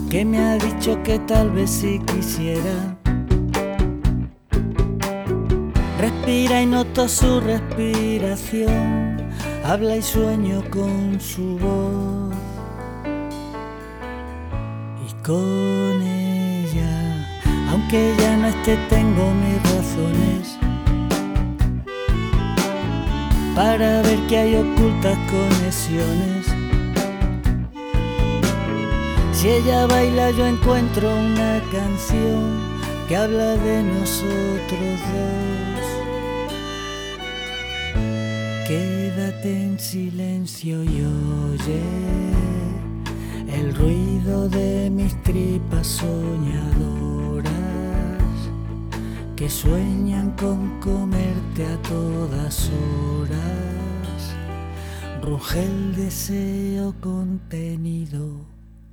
que me ha dicho que tal vez si quisiera. Respira y noto su respiración, habla y sueño con su voz. Y con ella, aunque ya no esté, tengo mis razones para ver que hay ocultas conexiones. Si ella baila yo encuentro una canción que habla de nosotros dos. Quédate en silencio y oye el ruido de mis tripas soñadoras que sueñan con comerte a todas horas. Ruge el deseo contenido.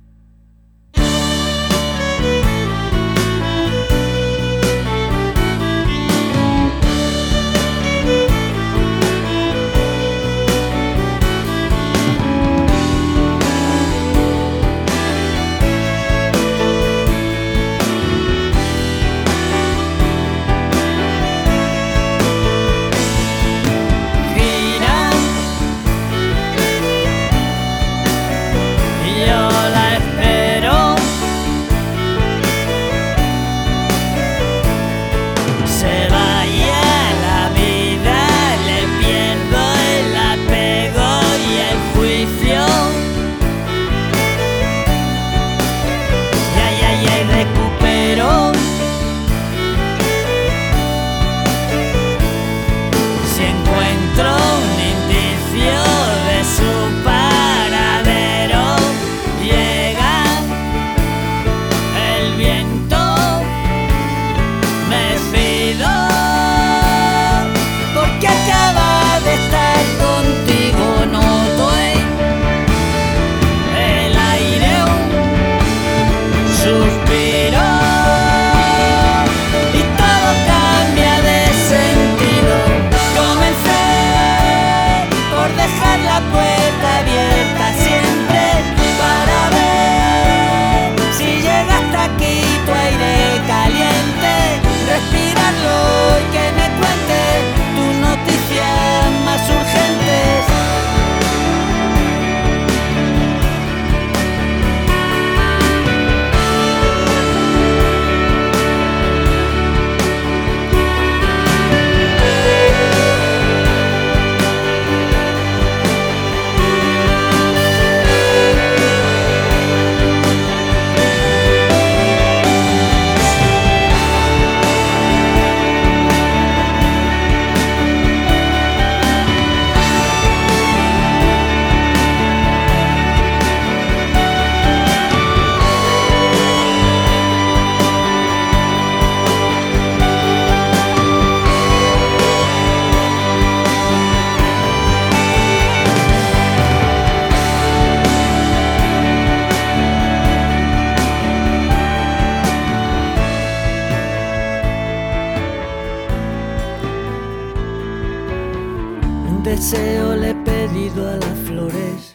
Deseo le he pedido a las flores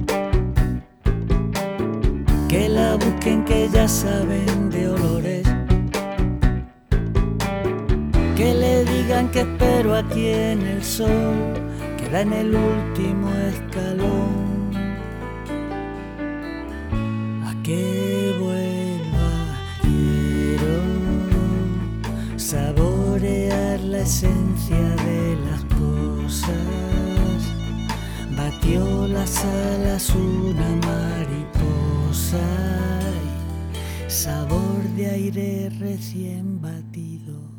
que la busquen, que ya saben de olores, que le digan que espero aquí en el sol, que da en el último escalón, a que vuelva. Quiero saborear la esencia de las cosas. Batió las alas una mariposa, sabor de aire recién batido.